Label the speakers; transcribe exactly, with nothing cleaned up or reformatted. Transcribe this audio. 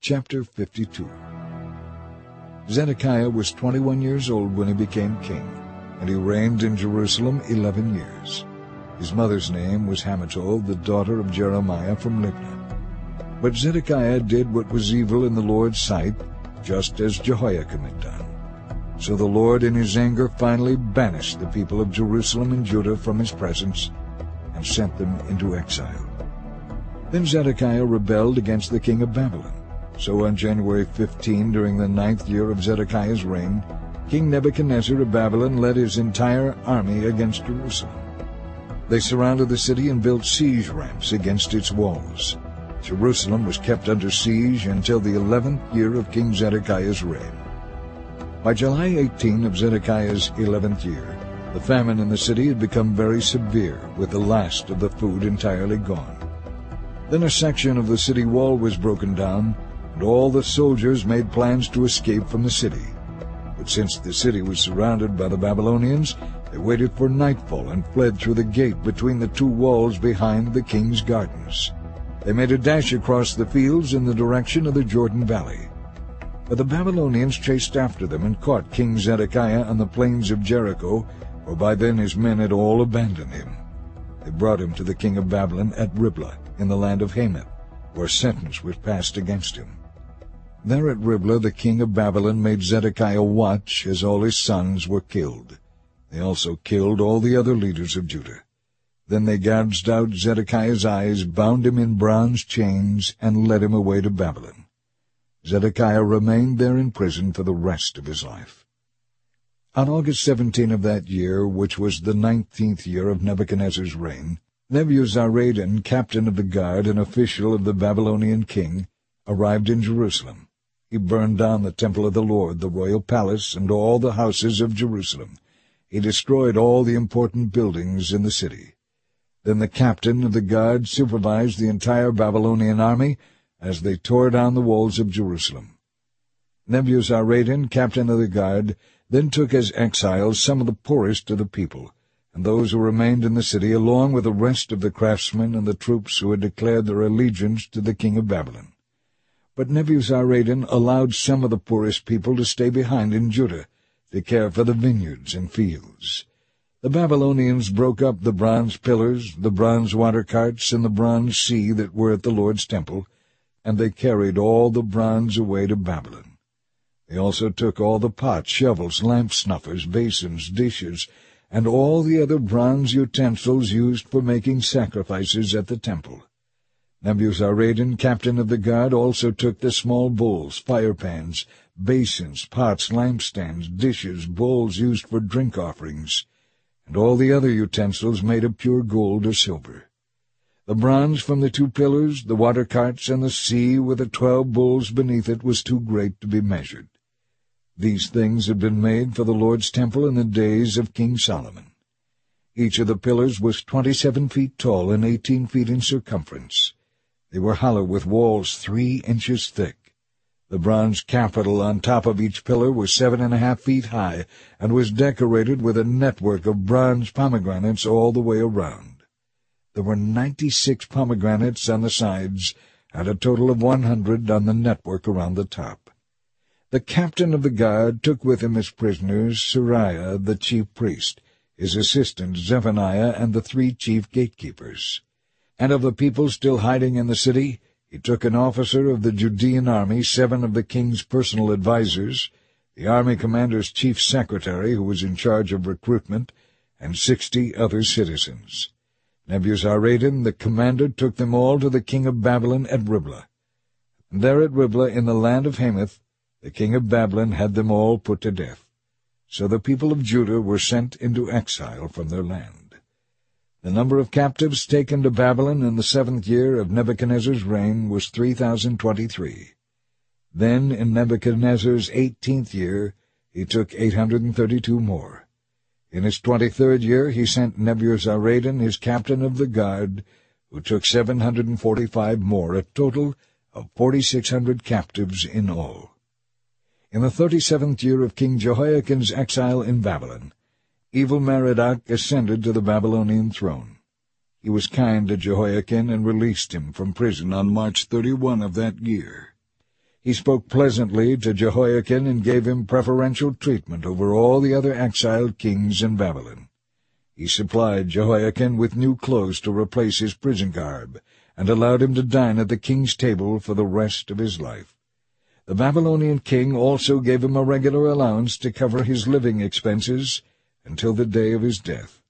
Speaker 1: Chapter fifty-two. Zedekiah was twenty-one years old when he became king, and he reigned in Jerusalem eleven years. His mother's name was Hamutal, the daughter of Jeremiah from Libnah. But Zedekiah did what was evil in the Lord's sight, just as Jehoiakim had done. So the Lord in his anger finally banished the people of Jerusalem and Judah from his presence and sent them into exile. Then Zedekiah rebelled against the king of Babylon. So on January fifteenth, during the ninth year of Zedekiah's reign, King Nebuchadnezzar of Babylon led his entire army against Jerusalem. They surrounded the city and built siege ramps against its walls. Jerusalem was kept under siege until the eleventh year of King Zedekiah's reign. By July eighteenth of Zedekiah's eleventh year, the famine in the city had become very severe, with the last of the food entirely gone. Then a section of the city wall was broken down, and all the soldiers made plans to escape from the city. But since the city was surrounded by the Babylonians, they waited for nightfall and fled through the gate between the two walls behind the king's gardens. They made a dash across the fields in the direction of the Jordan Valley. But the Babylonians chased after them and caught King Zedekiah on the plains of Jericho, for by then his men had all abandoned him. They brought him to the king of Babylon at Riblah in the land of Hamath, where sentence was passed against him. There at Riblah the king of Babylon made Zedekiah watch as all his sons were killed. They also killed all the other leaders of Judah. Then they gouged out Zedekiah's eyes, bound him in bronze chains, and led him away to Babylon. Zedekiah remained there in prison for the rest of his life. On August seventeenth of that year, which was the nineteenth year of Nebuchadnezzar's reign, Nebuzaradan, captain of the guard and official of the Babylonian king, arrived in Jerusalem. He burned down the temple of the Lord, the royal palace, and all the houses of Jerusalem. He destroyed all the important buildings in the city. Then the captain of the guard supervised the entire Babylonian army as they tore down the walls of Jerusalem. Nebuzaradan, captain of the guard, then took as exiles some of the poorest of the people, and those who remained in the city, along with the rest of the craftsmen and the troops who had declared their allegiance to the king of Babylon. But Nebuzaradan allowed some of the poorest people to stay behind in Judah, to care for the vineyards and fields. The Babylonians broke up the bronze pillars, the bronze water carts, and the bronze sea that were at the Lord's temple, and they carried all the bronze away to Babylon. They also took all the pots, shovels, lamp snuffers, basins, dishes, and all the other bronze utensils used for making sacrifices at the temple. Nebuzaradan, captain of the guard, also took the small bowls, firepans, basins, pots, lampstands, dishes, bowls used for drink offerings, and all the other utensils made of pure gold or silver. The bronze from the two pillars, the water carts, and the sea with the twelve bowls beneath it was too great to be measured. These things had been made for the Lord's temple in the days of King Solomon. Each of the pillars was twenty-seven feet tall and eighteen feet in circumference. They were hollow with walls three inches thick. The bronze capital on top of each pillar was seven and a half feet high, and was decorated with a network of bronze pomegranates all the way around. There were ninety-six pomegranates on the sides, and a total of one hundred on the network around the top. The captain of the guard took with him as prisoners Suriah the chief priest, his assistant Zephaniah, and the three chief gatekeepers. And of the people still hiding in the city, he took an officer of the Judean army, seven of the king's personal advisers, the army commander's chief secretary, who was in charge of recruitment, and sixty other citizens. Nebuzaradan, the commander, took them all to the king of Babylon at Riblah. And there at Riblah, in the land of Hamath, the king of Babylon had them all put to death. So the people of Judah were sent into exile from their land. The number of captives taken to Babylon in the seventh year of Nebuchadnezzar's reign was three thousand twenty-three. Then, in Nebuchadnezzar's eighteenth year, he took eight hundred and thirty-two more. In his twenty-third year he sent Nebuzaradan, his captain of the guard, who took seven hundred and forty-five more, a total of forty-six hundred captives in all. In the thirty-seventh year of King Jehoiakim's exile in Babylon, Evil-Merodach ascended to the Babylonian throne. He was kind to Jehoiakim and released him from prison on March thirty-first of that year. He spoke pleasantly to Jehoiakin and gave him preferential treatment over all the other exiled kings in Babylon. He supplied Jehoiakin with new clothes to replace his prison garb, and allowed him to dine at the king's table for the rest of his life. The Babylonian king also gave him a regular allowance to cover his living expenses until the day of his death.